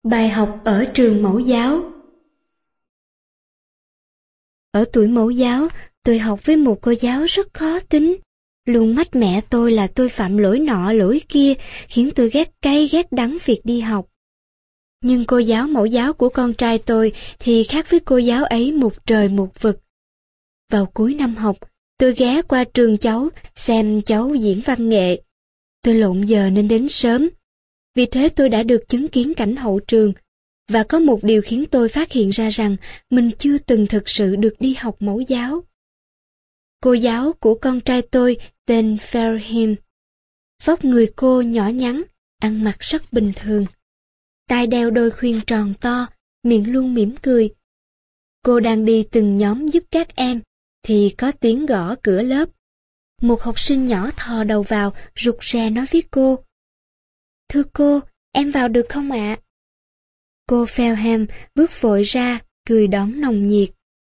Bài học ở trường mẫu giáo. Ở tuổi mẫu giáo, tôi học với một cô giáo rất khó tính. Luôn mách mẹ tôi là tôi phạm lỗi nọ lỗi kia, khiến tôi ghét cay ghét đắng việc đi học. Nhưng cô giáo mẫu giáo của con trai tôi thì khác với cô giáo ấy một trời một vực. Vào cuối năm học, tôi ghé qua trường cháu xem cháu diễn văn nghệ. Tôi lộn giờ nên đến sớm. Vì thế tôi đã được chứng kiến cảnh hậu trường. Và có một điều khiến tôi phát hiện ra rằng mình chưa từng thực sự được đi học mẫu giáo. Cô giáo của con trai tôi tên Fairham. Vóc người cô nhỏ nhắn, ăn mặc rất bình thường. Tai đeo đôi khuyên tròn to, miệng luôn mỉm cười. Cô đang đi từng nhóm giúp các em, thì có tiếng gõ cửa lớp. Một học sinh nhỏ thò đầu vào, rụt rè nói với cô: "Thưa cô, em vào được không ạ?" Cô Fairham bước vội ra, cười đón nồng nhiệt.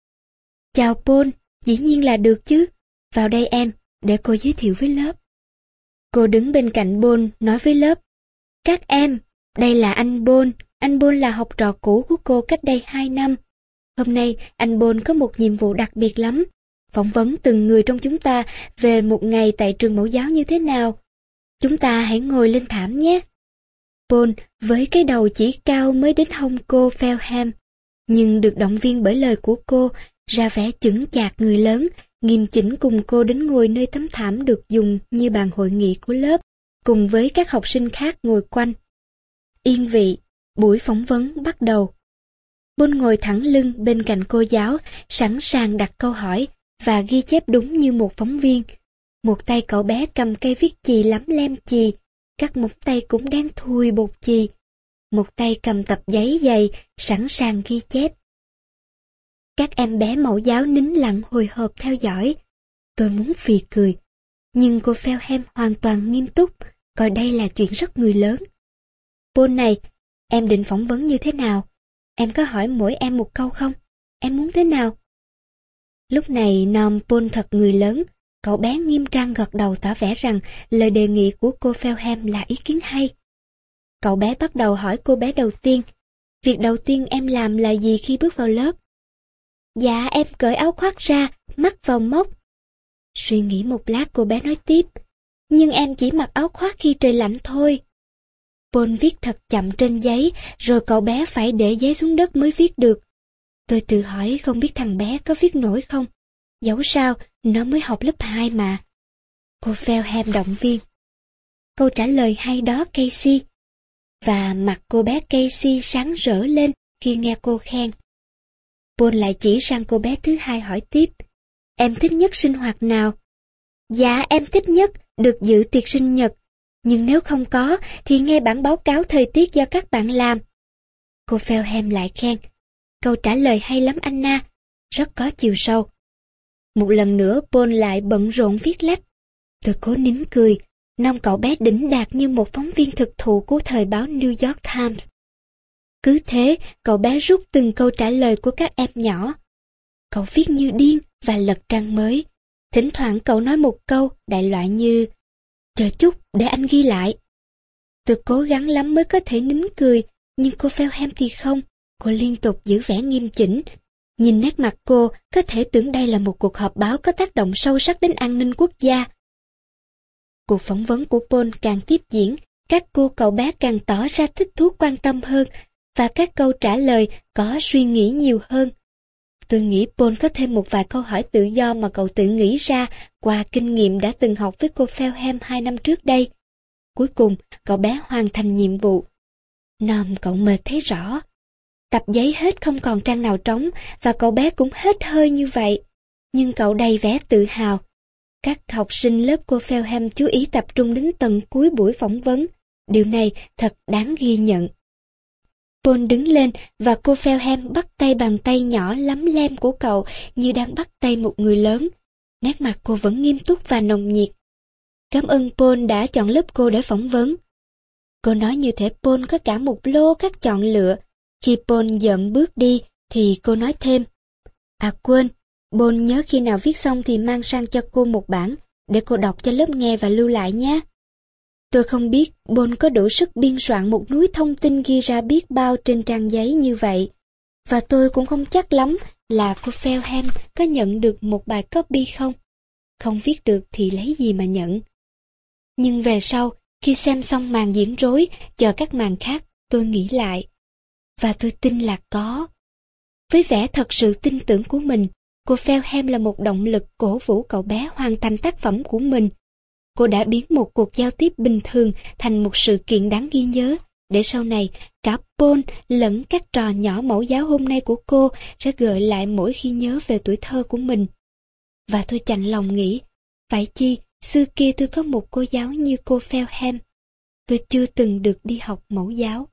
"Chào Paul, dĩ nhiên là được chứ. Vào đây em, để cô giới thiệu với lớp." Cô đứng bên cạnh Paul nói với lớp: "Các em, đây là anh Paul. Anh Paul là học trò cũ của cô cách đây 2 năm. Hôm nay anh Paul có một nhiệm vụ đặc biệt lắm. Phỏng vấn từng người trong chúng ta về một ngày tại trường mẫu giáo như thế nào. Chúng ta hãy ngồi lên thảm nhé." Paul với cái đầu chỉ cao mới đến hông cô Fairham, nhưng được động viên bởi lời của cô, ra vẻ chững chạc người lớn, nghiêm chỉnh cùng cô đến ngồi nơi tấm thảm được dùng như bàn hội nghị của lớp, cùng với các học sinh khác ngồi quanh. Yên vị, buổi phỏng vấn bắt đầu. Paul ngồi thẳng lưng bên cạnh cô giáo, sẵn sàng đặt câu hỏi và ghi chép đúng như một phóng viên. Một tay cậu bé cầm cây viết chì lắm lem chì, các móng tay cũng đang thui bột chì. Một tay cầm tập giấy dày, sẵn sàng ghi chép. Các em bé mẫu giáo nín lặng hồi hộp theo dõi. Tôi muốn phì cười, nhưng cô Fairham hoàn toàn nghiêm túc, coi đây là chuyện rất người lớn. "Paul này, em định phỏng vấn như thế nào? Em có hỏi mỗi em một câu không? Em muốn thế nào?" Lúc này nom Paul thật người lớn, cậu bé nghiêm trang gật đầu tỏ vẻ rằng lời đề nghị của cô Fairham là ý kiến hay. Cậu bé bắt đầu hỏi cô bé đầu tiên: "Việc đầu tiên em làm là gì khi bước vào lớp?" "Dạ em cởi áo khoác ra, mắc vào móc." Suy nghĩ một lát cô bé nói tiếp: "Nhưng em chỉ mặc áo khoác khi trời lạnh thôi." Paul viết thật chậm trên giấy, rồi cậu bé phải để giấy xuống đất mới viết được. Tôi tự hỏi không biết thằng bé có viết nổi không. Dẫu sao, nó mới học lớp 2 mà. Cô Fairham động viên: "Câu trả lời hay đó Casey." Và mặt cô bé Casey sáng rỡ lên khi nghe cô khen. Paul lại chỉ sang cô bé thứ hai hỏi tiếp: "Em thích nhất sinh hoạt nào?" "Dạ em thích nhất được dự tiệc sinh nhật, nhưng nếu không có thì nghe bản báo cáo thời tiết do các bạn làm." Cô Fairham lại khen: "Câu trả lời hay lắm Anna, rất có chiều sâu." Một lần nữa Paul lại bận rộn viết lách. Tôi cố nín cười, nom cậu bé đỉnh đạt như một phóng viên thực thụ của thời báo New York Times. Cứ thế, cậu bé rút từng câu trả lời của các em nhỏ. Cậu viết như điên và lật trang mới. Thỉnh thoảng cậu nói một câu đại loại như: "Chờ chút, để anh ghi lại." Tôi cố gắng lắm mới có thể nín cười, nhưng cô Fairham thì không. Cô liên tục giữ vẻ nghiêm chỉnh. Nhìn nét mặt cô, có thể tưởng đây là một cuộc họp báo có tác động sâu sắc đến an ninh quốc gia. Cuộc phỏng vấn của Paul càng tiếp diễn, các cô cậu bé càng tỏ ra thích thú quan tâm hơn, và các câu trả lời có suy nghĩ nhiều hơn. Tôi nghĩ Paul có thêm một vài câu hỏi tự do mà cậu tự nghĩ ra qua kinh nghiệm đã từng học với cô Fairham 2 năm trước đây. Cuối cùng, cậu bé hoàn thành nhiệm vụ. Nom cậu mệt thấy rõ. Tập giấy hết không còn trang nào trống, và cậu bé cũng hết hơi như vậy. Nhưng cậu đầy vẻ tự hào. Các học sinh lớp cô Fairham chú ý tập trung đến tận cuối buổi phỏng vấn. Điều này thật đáng ghi nhận. Paul đứng lên và cô Fairham bắt tay bàn tay nhỏ lắm lem của cậu như đang bắt tay một người lớn. Nét mặt cô vẫn nghiêm túc và nồng nhiệt. "Cảm ơn Paul đã chọn lớp cô để phỏng vấn." Cô nói như thể Paul có cả một lô các chọn lựa. Khi Paul dậm bước đi thì cô nói thêm: "À quên, Paul nhớ khi nào viết xong thì mang sang cho cô một bản để cô đọc cho lớp nghe và lưu lại nhé." Tôi không biết Paul có đủ sức biên soạn một núi thông tin ghi ra biết bao trên trang giấy như vậy. Và tôi cũng không chắc lắm là cô Feltham có nhận được một bài copy không. Không viết được thì lấy gì mà nhận. Nhưng về sau, khi xem xong màn diễn rối, chờ các màn khác, tôi nghĩ lại. Và tôi tin là có. Với vẻ thật sự tin tưởng của mình, cô Feltham là một động lực cổ vũ cậu bé hoàn thành tác phẩm của mình. Cô đã biến một cuộc giao tiếp bình thường thành một sự kiện đáng ghi nhớ, để sau này cả Paul lẫn các trò nhỏ mẫu giáo hôm nay của cô sẽ gợi lại mỗi khi nhớ về tuổi thơ của mình. Và tôi chạnh lòng nghĩ, phải chi xưa kia tôi có một cô giáo như cô Feltham. Tôi chưa từng được đi học mẫu giáo.